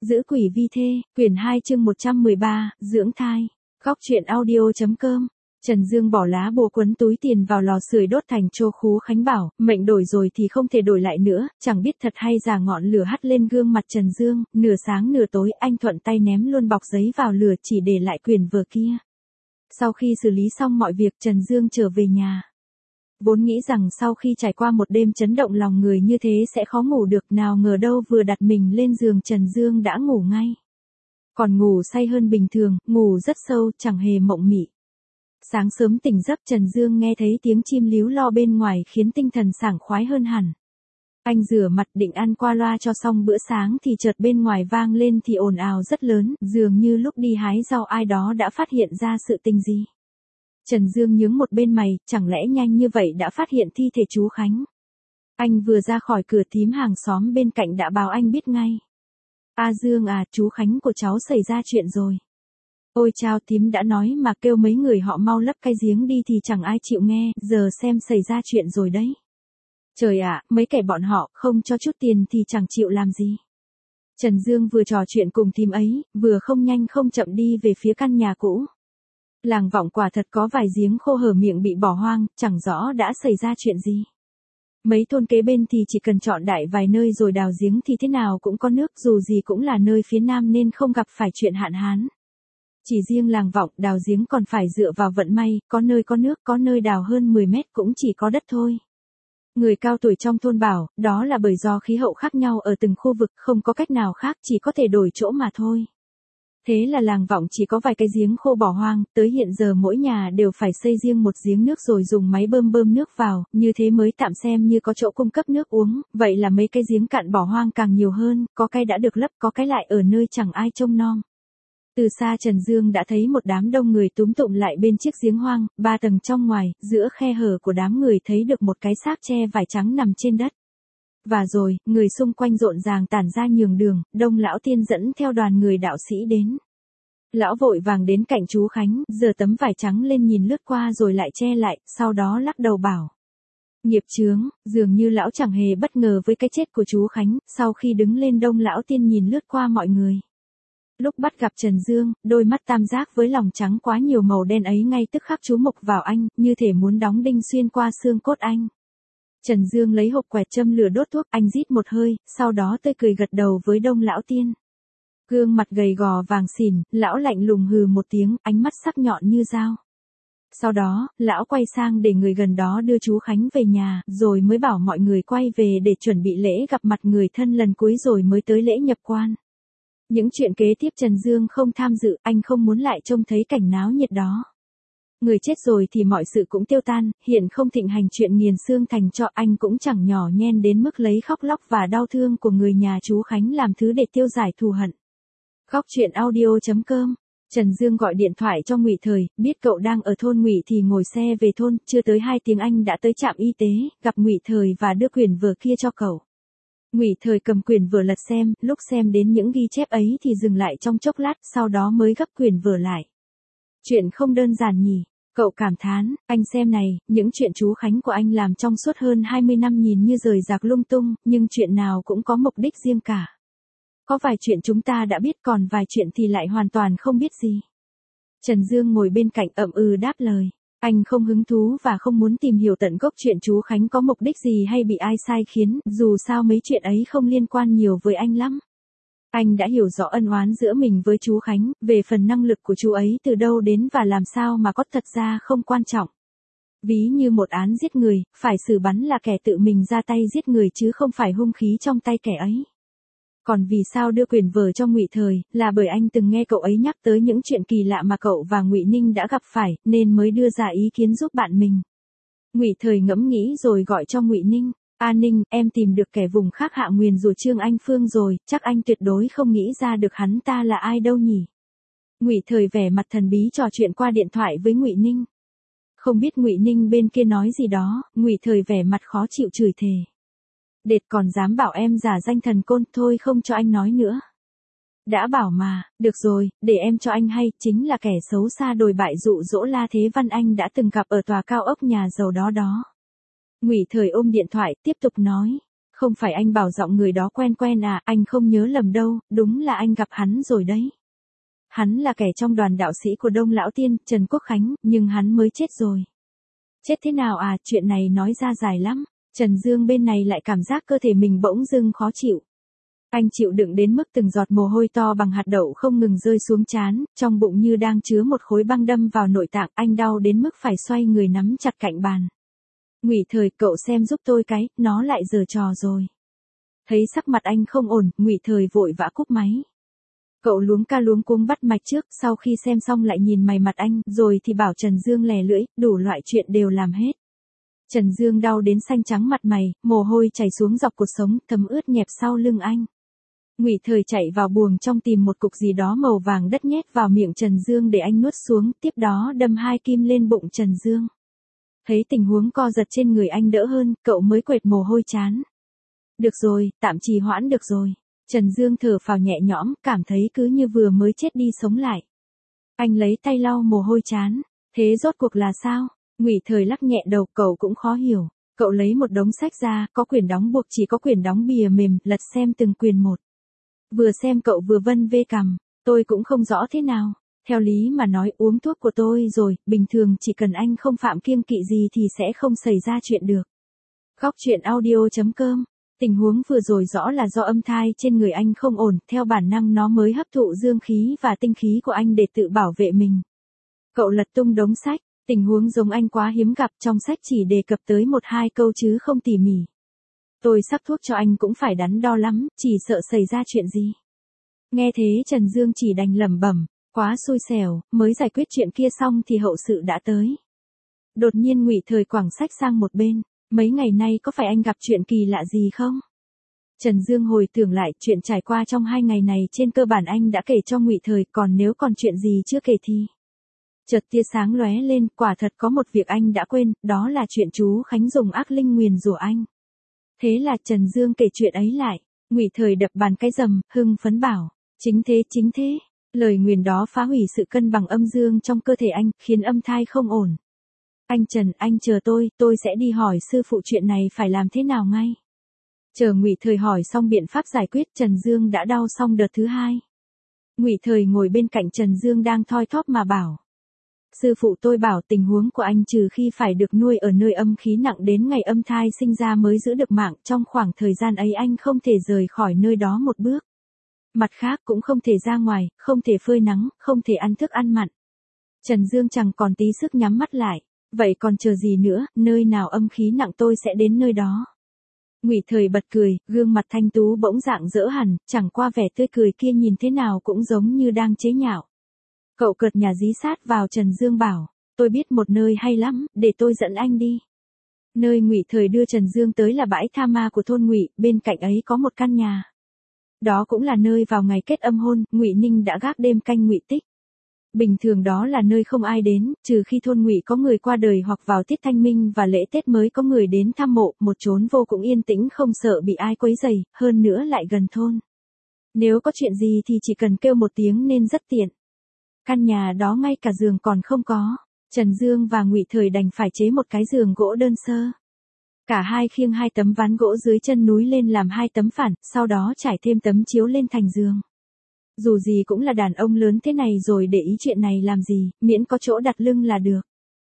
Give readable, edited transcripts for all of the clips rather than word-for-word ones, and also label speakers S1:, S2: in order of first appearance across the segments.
S1: Giữ quỷ vi thê, quyển 2 chương 113, dưỡng thai. Góc truyện audio.com. Trần Dương bỏ lá bùa quấn túi tiền vào lò sưởi đốt thành tro khú khánh bảo, mệnh đổi rồi thì không thể đổi lại nữa, chẳng biết thật hay giả ngọn lửa hắt lên gương mặt Trần Dương, nửa sáng nửa tối anh thuận tay ném luôn bọc giấy vào lửa chỉ để lại quyển vở kia. Sau khi xử lý xong mọi việc Trần Dương trở về nhà. Vốn nghĩ rằng sau khi trải qua một đêm chấn động lòng người như thế sẽ khó ngủ được, nào ngờ đâu vừa đặt mình lên giường Trần Dương đã ngủ ngay. Còn ngủ say hơn bình thường, ngủ rất sâu, chẳng hề mộng mị. Sáng sớm tỉnh giấc Trần Dương nghe thấy tiếng chim líu lo bên ngoài khiến tinh thần sảng khoái hơn hẳn. Anh rửa mặt định ăn qua loa cho xong bữa sáng thì chợt bên ngoài vang lên thì ồn ào rất lớn, dường như lúc đi hái rau ai đó đã phát hiện ra sự tình gì. Trần Dương nhướng một bên mày, chẳng lẽ nhanh như vậy đã phát hiện thi thể chú Khánh. Anh vừa ra khỏi cửa thím hàng xóm bên cạnh đã báo anh biết ngay. A Dương à, chú Khánh của cháu xảy ra chuyện rồi. Ôi chao, thím đã nói mà kêu mấy người họ mau lấp cái giếng đi thì chẳng ai chịu nghe, giờ xem xảy ra chuyện rồi đấy. Trời ạ, mấy kẻ bọn họ không cho chút tiền thì chẳng chịu làm gì. Trần Dương vừa trò chuyện cùng thím ấy, vừa không nhanh không chậm đi về phía căn nhà cũ. Làng Vọng quả thật có vài giếng khô hở miệng bị bỏ hoang, chẳng rõ đã xảy ra chuyện gì. Mấy thôn kế bên thì chỉ cần chọn đại vài nơi rồi đào giếng thì thế nào cũng có nước, dù gì cũng là nơi phía Nam nên không gặp phải chuyện hạn hán. Chỉ riêng làng Vọng đào giếng còn phải dựa vào vận may, có nơi có nước, có nơi đào hơn 10 mét cũng chỉ có đất thôi. Người cao tuổi trong thôn bảo, đó là bởi do khí hậu khác nhau ở từng khu vực, không có cách nào khác, chỉ có thể đổi chỗ mà thôi. Thế là làng Vọng chỉ có vài cái giếng khô bỏ hoang, tới hiện giờ mỗi nhà đều phải xây riêng một giếng nước rồi dùng máy bơm nước vào, như thế mới tạm xem như có chỗ cung cấp nước uống, vậy là mấy cái giếng cạn bỏ hoang càng nhiều hơn, có cái đã được lấp, có cái lại ở nơi chẳng ai trông nom. Từ xa Trần Dương đã thấy một đám đông người túm tụm lại bên chiếc giếng hoang, 3 tầng trong ngoài, giữa khe hở của đám người thấy được một cái xác che vải trắng nằm trên đất. Và rồi, người xung quanh rộn ràng tản ra nhường đường, Đông lão tiên dẫn theo đoàn người đạo sĩ đến. Lão vội vàng đến cạnh chú Khánh, giơ tấm vải trắng lên nhìn lướt qua rồi lại che lại, sau đó lắc đầu bảo. Nghiệp chướng, dường như lão chẳng hề bất ngờ với cái chết của chú Khánh, sau khi đứng lên Đông lão tiên nhìn lướt qua mọi người. Lúc bắt gặp Trần Dương, đôi mắt tam giác với lòng trắng quá nhiều màu đen ấy ngay tức khắc chú mục vào anh, như thể muốn đóng đinh xuyên qua xương cốt anh. Trần Dương lấy hộp quẹt châm lửa đốt thuốc, anh rít một hơi, sau đó tươi cười gật đầu với Đông lão tiên. Gương mặt gầy gò vàng xỉn, lão lạnh lùng hừ một tiếng, ánh mắt sắc nhọn như dao. Sau đó, lão quay sang để người gần đó đưa chú Khánh về nhà, rồi mới bảo mọi người quay về để chuẩn bị lễ gặp mặt người thân lần cuối rồi mới tới lễ nhập quan. Những chuyện kế tiếp Trần Dương không tham dự, anh không muốn lại trông thấy cảnh náo nhiệt đó. Người chết rồi thì mọi sự cũng tiêu tan, hiện không thịnh hành chuyện nghiền xương thành tro, anh cũng chẳng nhỏ nhen đến mức lấy khóc lóc và đau thương của người nhà chú Khánh làm thứ để tiêu giải thù hận. Góc truyện audio.com. Trần Dương gọi điện thoại cho Ngụy Thời, biết cậu đang ở thôn Ngụy thì ngồi xe về thôn, chưa tới 2 tiếng anh đã tới trạm y tế, gặp Ngụy Thời và đưa quyển vở kia cho cậu. Ngụy Thời cầm quyển vở lật xem, lúc xem đến những ghi chép ấy thì dừng lại trong chốc lát, sau đó mới gấp quyển vở lại. Chuyện không đơn giản nhỉ, cậu cảm thán, anh xem này, những chuyện chú Khánh của anh làm trong suốt hơn 20 năm nhìn như rời rạc lung tung, nhưng chuyện nào cũng có mục đích riêng cả. Có vài chuyện chúng ta đã biết, còn vài chuyện thì lại hoàn toàn không biết gì. Trần Dương ngồi bên cạnh ậm ừ đáp lời. Anh không hứng thú và không muốn tìm hiểu tận gốc chuyện chú Khánh có mục đích gì hay bị ai sai khiến, dù sao mấy chuyện ấy không liên quan nhiều với anh lắm. Anh đã hiểu rõ ân oán giữa mình với chú Khánh, về phần năng lực của chú ấy từ đâu đến và làm sao mà có thật ra không quan trọng. Ví như một án giết người, phải xử bắn là kẻ tự mình ra tay giết người chứ không phải hung khí trong tay kẻ ấy. Còn vì sao đưa quyển vở cho Ngụy Thời, là bởi anh từng nghe cậu ấy nhắc tới những chuyện kỳ lạ mà cậu và Ngụy Ninh đã gặp phải, nên mới đưa ra ý kiến giúp bạn mình. Ngụy Thời ngẫm nghĩ rồi gọi cho Ngụy Ninh. A Ninh, em tìm được kẻ vùng khác hạ nguyền rủa Trương Anh Phương rồi, chắc anh tuyệt đối không nghĩ ra được hắn ta là ai đâu nhỉ. Ngụy Thời vẻ mặt thần bí trò chuyện qua điện thoại với Ngụy Ninh. Không biết Ngụy Ninh bên kia nói gì đó, Ngụy Thời vẻ mặt khó chịu chửi thề. Đệt còn dám bảo em giả danh thần côn, thôi không cho anh nói nữa. Đã bảo mà, được rồi, để em cho anh hay, chính là kẻ xấu xa đồi bại dụ dỗ La Thế Văn anh đã từng gặp ở tòa cao ốc nhà giàu đó đó. Ngụy Thời ôm điện thoại, tiếp tục nói. Không phải anh bảo giọng người đó quen quen à, anh không nhớ lầm đâu, đúng là anh gặp hắn rồi đấy. Hắn là kẻ trong đoàn đạo sĩ của Đông Lão Tiên, Trần Quốc Khánh, nhưng hắn mới chết rồi. Chết thế nào à, chuyện này nói ra dài lắm. Trần Dương bên này lại cảm giác cơ thể mình bỗng dưng khó chịu. Anh chịu đựng đến mức từng giọt mồ hôi to bằng hạt đậu không ngừng rơi xuống trán, trong bụng như đang chứa một khối băng đâm vào nội tạng, anh đau đến mức phải xoay người nắm chặt cạnh bàn. Ngụy Thời, cậu xem giúp tôi cái, nó lại giở trò rồi. Thấy sắc mặt anh không ổn, Ngụy Thời vội vã cúp máy. Cậu luống ca luống cuống bắt mạch trước, sau khi xem xong lại nhìn mày mặt anh, rồi thì bảo Trần Dương lè lưỡi, đủ loại chuyện đều làm hết. Trần Dương đau đến xanh trắng mặt mày, mồ hôi chảy xuống dọc cột sống, thấm ướt nhẹp sau lưng anh. Ngụy Thời chạy vào buồng trong tìm một cục gì đó màu vàng đất nhét vào miệng Trần Dương để anh nuốt xuống, tiếp đó đâm 2 kim lên bụng Trần Dương. Thấy tình huống co giật trên người anh đỡ hơn, cậu mới quệt mồ hôi chán. Được rồi, tạm trì hoãn được rồi. Trần Dương thở phào nhẹ nhõm, cảm thấy cứ như vừa mới chết đi sống lại. Anh lấy tay lau mồ hôi chán. Thế rốt cuộc là sao? Ngụy Thời lắc nhẹ đầu, cậu cũng khó hiểu. Cậu lấy một đống sách ra, có quyển đóng buộc chỉ có quyển đóng bìa mềm, lật xem từng quyển một. Vừa xem cậu vừa vân vê cằm, tôi cũng không rõ thế nào. Theo lý mà nói uống thuốc của tôi rồi, bình thường chỉ cần anh không phạm kiêng kỵ gì thì sẽ không xảy ra chuyện được. Góc truyện audio.com. Tình huống vừa rồi rõ là do âm thai trên người anh không ổn, theo bản năng nó mới hấp thụ dương khí và tinh khí của anh để tự bảo vệ mình. Cậu lật tung đống sách, tình huống giống anh quá hiếm gặp, trong sách chỉ đề cập tới 1-2 câu chứ không tỉ mỉ. Tôi sắc thuốc cho anh cũng phải đắn đo lắm, chỉ sợ xảy ra chuyện gì. Nghe thế Trần Dương chỉ đành lẩm bẩm, quá xui xẻo, mới giải quyết chuyện kia xong thì hậu sự đã tới. Đột nhiên Ngụy Thời quẳng sách sang một bên, mấy ngày nay có phải anh gặp chuyện kỳ lạ gì không? Trần Dương hồi tưởng lại chuyện trải qua trong 2 ngày này trên cơ bản anh đã kể cho Ngụy Thời, còn nếu còn chuyện gì chưa kể thì. Chợt tia sáng lóe lên, quả thật có một việc anh đã quên, đó là chuyện chú Khánh dùng ác linh nguyền rủa anh. Thế là Trần Dương kể chuyện ấy lại, Ngụy Thời đập bàn cái rầm, hưng phấn bảo, chính thế, lời nguyền đó phá hủy sự cân bằng âm dương trong cơ thể anh, khiến âm thai không ổn. Anh Trần, anh chờ tôi sẽ đi hỏi sư phụ chuyện này phải làm thế nào ngay. Chờ Ngụy Thời hỏi xong biện pháp giải quyết, Trần Dương đã đau xong đợt thứ 2. Ngụy Thời ngồi bên cạnh Trần Dương đang thoi thóp mà bảo. Sư phụ tôi bảo tình huống của anh trừ khi phải được nuôi ở nơi âm khí nặng đến ngày âm thai sinh ra mới giữ được mạng, trong khoảng thời gian ấy anh không thể rời khỏi nơi đó một bước. Mặt khác cũng không thể ra ngoài, không thể phơi nắng, không thể ăn thức ăn mặn. Trần Dương chẳng còn tí sức nhắm mắt lại. Vậy còn chờ gì nữa, nơi nào âm khí nặng tôi sẽ đến nơi đó. Ngụy Thời bật cười, gương mặt thanh tú bỗng rạng rỡ hẳn, chẳng qua vẻ tươi cười kia nhìn thế nào cũng giống như đang chế nhạo. Cậu cợt nhả dí sát vào Trần Dương bảo, tôi biết một nơi hay lắm, để tôi dẫn anh đi. Nơi Ngụy Thời đưa Trần Dương tới là bãi tha ma của thôn Ngụy, bên cạnh ấy có một căn nhà. Đó cũng là nơi vào ngày kết âm hôn, Ngụy Ninh đã gác đêm canh Ngụy Tích. Bình thường đó là nơi không ai đến, trừ khi thôn Ngụy có người qua đời hoặc vào tiết thanh minh và lễ Tết mới có người đến thăm mộ, một chốn vô cùng yên tĩnh không sợ bị ai quấy rầy, hơn nữa lại gần thôn. Nếu có chuyện gì thì chỉ cần kêu một tiếng nên rất tiện. Căn nhà đó ngay cả giường còn không có, Trần Dương và Ngụy Thời đành phải chế một cái giường gỗ đơn sơ. Cả hai khiêng 2 tấm ván gỗ dưới chân núi lên làm 2 tấm phản, sau đó trải thêm tấm chiếu lên thành giường. Dù gì cũng là đàn ông lớn thế này rồi để ý chuyện này làm gì, miễn có chỗ đặt lưng là được.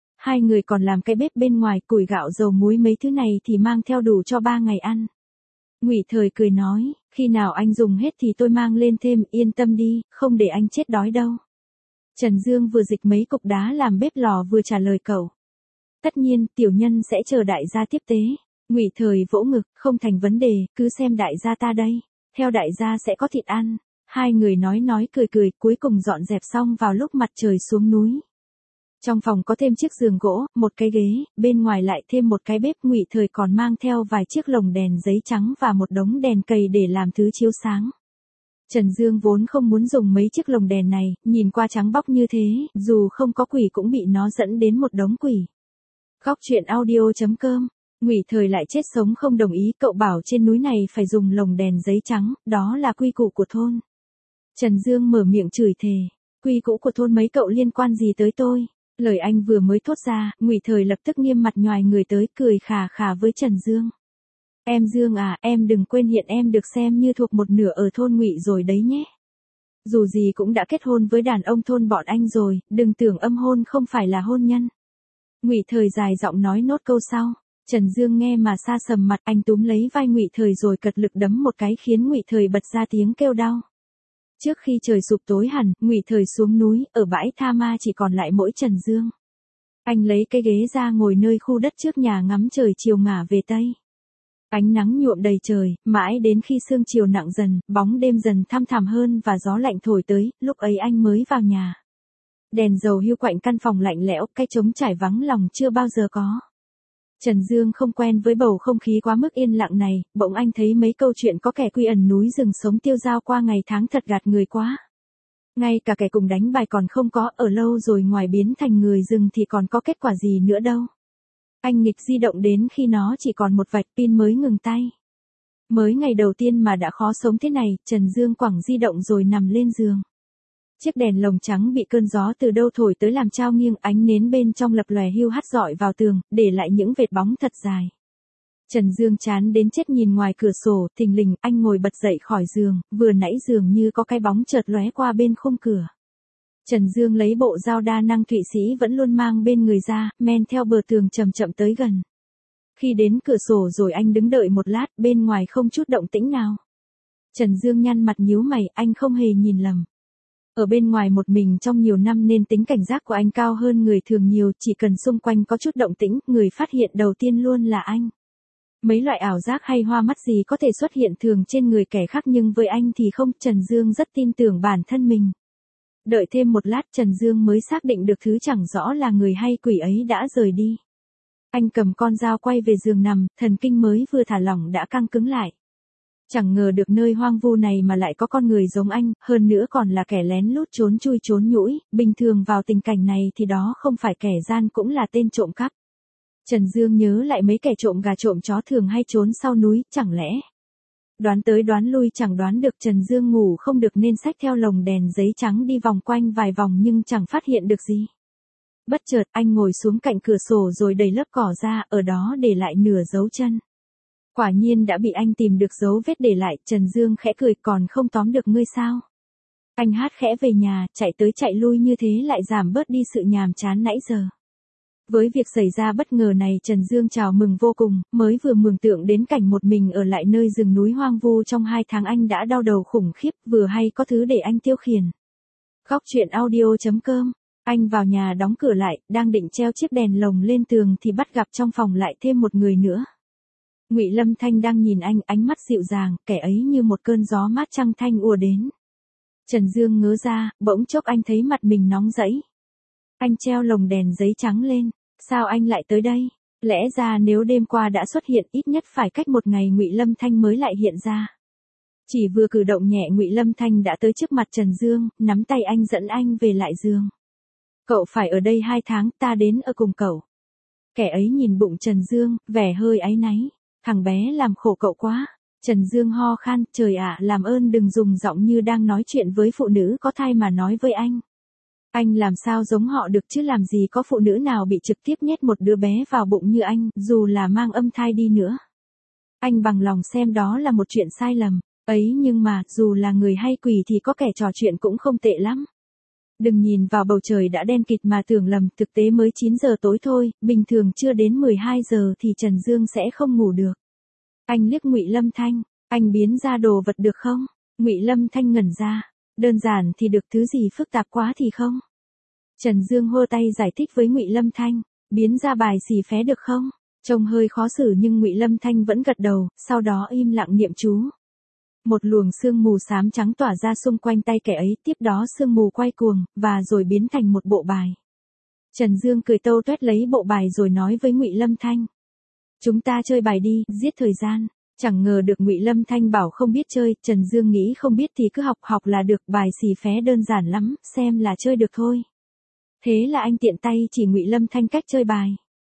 S1: 2 người còn làm cái bếp bên ngoài, củi gạo dầu muối mấy thứ này thì mang theo đủ cho 3 ngày ăn. Ngụy Thời cười nói, khi nào anh dùng hết thì tôi mang lên thêm, yên tâm đi, không để anh chết đói đâu. Trần Dương vừa dịch mấy cục đá làm bếp lò vừa trả lời cậu. Tất nhiên, tiểu nhân sẽ chờ đại gia tiếp tế. Ngụy Thời vỗ ngực, không thành vấn đề, cứ xem đại gia ta đây. Theo đại gia sẽ có thịt ăn. 2 người nói cười, cuối cùng dọn dẹp xong vào lúc mặt trời xuống núi. Trong phòng có thêm chiếc giường gỗ, một cái ghế, bên ngoài lại thêm một cái bếp. Ngụy Thời còn mang theo vài chiếc lồng đèn giấy trắng và một đống đèn cầy để làm thứ chiếu sáng. Trần Dương vốn không muốn dùng mấy chiếc lồng đèn này, nhìn qua trắng bóc như thế, dù không có quỷ cũng bị nó dẫn đến một đống quỷ. Góc truyện audio.com. Ngụy Thời lại chết sống không đồng ý, cậu bảo trên núi này phải dùng lồng đèn giấy trắng, đó là quy củ của thôn. Trần Dương mở miệng chửi thề, quy củ của thôn mấy cậu liên quan gì tới tôi? Lời anh vừa mới thốt ra, Ngụy Thời lập tức nghiêm mặt nhoài người tới, cười khà khà với Trần Dương. Em Dương à, em đừng quên hiện em được xem như thuộc một nửa ở thôn Ngụy rồi đấy nhé. Dù gì cũng đã kết hôn với đàn ông thôn bọn anh rồi, đừng tưởng âm hôn không phải là hôn nhân. Ngụy Thời dài giọng nói nốt câu sau. Trần Dương nghe mà sa sầm mặt, anh túm lấy vai Ngụy Thời rồi cật lực đấm một cái khiến Ngụy Thời bật ra tiếng kêu đau. Trước khi trời sụp tối hẳn, Ngụy Thời xuống núi, ở bãi tha ma chỉ còn lại mỗi Trần Dương. Anh lấy cái ghế ra ngồi nơi khu đất trước nhà ngắm trời chiều ngả về tây. Ánh nắng nhuộm đầy trời, mãi đến khi sương chiều nặng dần, bóng đêm dần thăm thẳm hơn và gió lạnh thổi tới, lúc ấy anh mới vào nhà. Đèn dầu hiu quạnh căn phòng lạnh lẽo, cái trống trải vắng lòng chưa bao giờ có. Trần Dương không quen với bầu không khí quá mức yên lặng này, bỗng anh thấy mấy câu chuyện có kẻ quy ẩn núi rừng sống tiêu dao qua ngày tháng thật gạt người quá. Ngay cả kẻ cùng đánh bài còn không có, ở lâu rồi ngoài biến thành người rừng thì còn có kết quả gì nữa đâu. Anh nghịch di động đến khi nó chỉ còn một vạch pin mới ngừng tay. Mới ngày đầu tiên mà đã khó sống thế này, Trần Dương quẳng di động rồi nằm lên giường. Chiếc đèn lồng trắng bị cơn gió từ đâu thổi tới làm trao nghiêng, ánh nến bên trong lập lòe hiu hắt rọi vào tường, để lại những vệt bóng thật dài. Trần Dương chán đến chết nhìn ngoài cửa sổ, thình lình anh ngồi bật dậy khỏi giường, vừa nãy dường như có cái bóng chợt lóe qua bên khung cửa. Trần Dương lấy bộ dao đa năng Thụy Sĩ vẫn luôn mang bên người ra, men theo bờ tường chậm chậm tới gần. Khi đến cửa sổ rồi anh đứng đợi một lát, bên ngoài không chút động tĩnh nào. Trần Dương nhăn mặt nhíu mày, anh không hề nhìn lầm. Ở bên ngoài một mình trong nhiều năm nên tính cảnh giác của anh cao hơn người thường nhiều, chỉ cần xung quanh có chút động tĩnh, người phát hiện đầu tiên luôn là anh. Mấy loại ảo giác hay hoa mắt gì có thể xuất hiện thường trên người kẻ khác nhưng với anh thì không, Trần Dương rất tin tưởng bản thân mình. Đợi thêm một lát Trần Dương mới xác định được thứ chẳng rõ là người hay quỷ ấy đã rời đi. Anh cầm con dao quay về giường nằm, thần kinh mới vừa thả lỏng đã căng cứng lại. Chẳng ngờ được nơi hoang vu này mà lại có con người giống anh, hơn nữa còn là kẻ lén lút trốn chui trốn nhũi, bình thường vào tình cảnh này thì đó không phải kẻ gian cũng là tên trộm cắp. Trần Dương nhớ lại mấy kẻ trộm gà trộm chó thường hay trốn sau núi, chẳng lẽ. Đoán tới đoán lui chẳng đoán được Trần Dương ngủ không được nên xách theo lồng đèn giấy trắng đi vòng quanh vài vòng nhưng chẳng phát hiện được gì. Bất chợt anh ngồi xuống cạnh cửa sổ rồi đẩy lớp cỏ ra, ở đó để lại nửa dấu chân. Quả nhiên đã bị anh tìm được dấu vết để lại, Trần Dương khẽ cười, còn không tóm được ngươi sao. Anh hát khẽ về nhà, chạy tới chạy lui như thế lại giảm bớt đi sự nhàm chán nãy giờ. Với việc xảy ra bất ngờ này Trần Dương chào mừng vô cùng, mới vừa mường tượng đến cảnh một mình ở lại nơi rừng núi hoang vu trong 2 tháng anh đã đau đầu khủng khiếp, vừa hay có thứ để anh tiêu khiển. Góc truyện audio.com. Anh vào nhà đóng cửa lại, đang định treo chiếc đèn lồng lên tường thì bắt gặp trong phòng lại thêm một người nữa. Ngụy Lâm Thanh đang nhìn anh, ánh mắt dịu dàng, kẻ ấy như một cơn gió mát trăng thanh ùa đến. Trần Dương ngớ ra, bỗng chốc anh thấy mặt mình nóng rẫy. Anh treo lồng đèn giấy trắng lên, sao anh lại tới đây? Lẽ ra nếu đêm qua đã xuất hiện ít nhất phải cách một ngày Ngụy Lâm Thanh mới lại hiện ra. Chỉ vừa cử động nhẹ Ngụy Lâm Thanh đã tới trước mặt Trần Dương, nắm tay anh dẫn anh về lại giường. Cậu phải ở đây 2 tháng, ta đến ở cùng cậu. Kẻ ấy nhìn bụng Trần Dương, vẻ hơi áy náy. Thằng bé làm khổ cậu quá. Trần Dương ho khan, trời ạ, làm ơn đừng dùng giọng như đang nói chuyện với phụ nữ có thai mà nói với anh. Anh làm sao giống họ được chứ, làm gì có phụ nữ nào bị trực tiếp nhét một đứa bé vào bụng như anh, dù là mang âm thai đi nữa. Anh bằng lòng xem đó là một chuyện sai lầm, ấy nhưng mà, dù là người hay quỷ thì có kẻ trò chuyện cũng không tệ lắm. Đừng nhìn vào bầu trời đã đen kịt mà tưởng lầm, thực tế mới 9 giờ tối thôi, bình thường chưa đến 12 giờ thì Trần Dương sẽ không ngủ được. Anh liếc Ngụy Lâm Thanh, anh biến ra đồ vật được không? Ngụy Lâm Thanh ngẩn ra, đơn giản thì được, thứ gì phức tạp quá thì không. Trần Dương hô tay giải thích với Ngụy Lâm Thanh, biến ra bài xì phé được không? Trông hơi khó xử nhưng Ngụy Lâm Thanh vẫn gật đầu, sau đó im lặng niệm chú. Một luồng sương mù xám trắng tỏa ra xung quanh tay kẻ ấy, tiếp đó sương mù quay cuồng, và rồi biến thành một bộ bài. Trần Dương cười tâu tuét lấy bộ bài rồi nói với Ngụy Lâm Thanh. Chúng ta chơi bài đi, giết thời gian. Chẳng ngờ được Ngụy Lâm Thanh bảo không biết chơi, Trần Dương nghĩ không biết thì cứ học là được, bài xì phé đơn giản lắm, xem là chơi được thôi. Thế là anh tiện tay chỉ Ngụy Lâm Thanh cách chơi bài.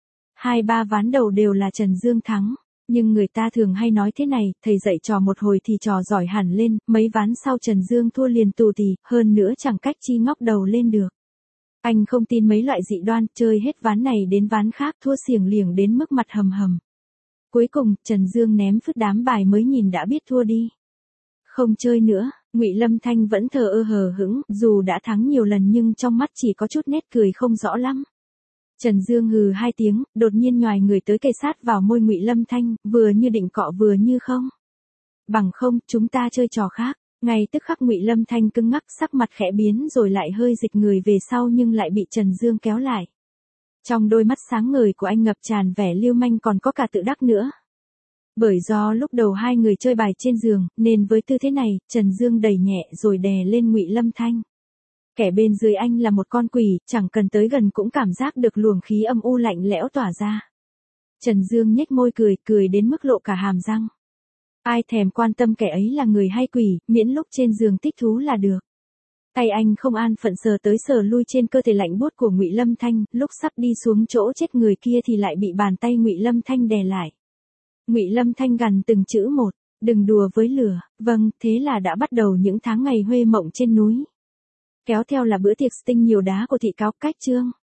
S1: 2-3 ván đầu đều là Trần Dương thắng. Nhưng người ta thường hay nói thế này, thầy dạy trò một hồi thì trò giỏi hẳn lên, mấy ván sau Trần Dương thua liền tù tì, hơn nữa chẳng cách chi ngóc đầu lên được. Anh không tin mấy loại dị đoan, chơi hết ván này đến ván khác thua xiềng liềng đến mức mặt hầm hầm. Cuối cùng, Trần Dương ném phứt đám bài mới nhìn đã biết thua đi. Không chơi nữa, Ngụy Lâm Thanh vẫn thờ ơ hờ hững, dù đã thắng nhiều lần nhưng trong mắt chỉ có chút nét cười không rõ lắm. Trần Dương hừ hai tiếng, đột nhiên nhoài người tới kề sát vào môi Ngụy Lâm Thanh, vừa như định cọ vừa như không. Bằng không, chúng ta chơi trò khác. Ngay tức khắc Ngụy Lâm Thanh cứng ngắc, sắc mặt khẽ biến rồi lại hơi dịch người về sau nhưng lại bị Trần Dương kéo lại. Trong đôi mắt sáng ngời của anh ngập tràn vẻ lưu manh còn có cả tự đắc nữa. Bởi do lúc đầu hai người chơi bài trên giường, nên với tư thế này, Trần Dương đẩy nhẹ rồi đè lên Ngụy Lâm Thanh. Kẻ bên dưới anh là một con quỷ, chẳng cần tới gần cũng cảm giác được luồng khí âm u lạnh lẽo tỏa ra. Trần Dương nhếch môi cười, cười đến mức lộ cả hàm răng. Ai thèm quan tâm kẻ ấy là người hay quỷ, miễn lúc trên giường thích thú là được. Tay anh không an phận sờ tới sờ lui trên cơ thể lạnh buốt của Ngụy Lâm Thanh, lúc sắp đi xuống chỗ chết người kia thì lại bị bàn tay Ngụy Lâm Thanh đè lại. Ngụy Lâm Thanh gằn từng chữ một, đừng đùa với lửa. Vâng, thế là đã bắt đầu những tháng ngày huê mộng trên núi. Kéo theo là bữa tiệc sting nhiều đá của thị cáo cách trương.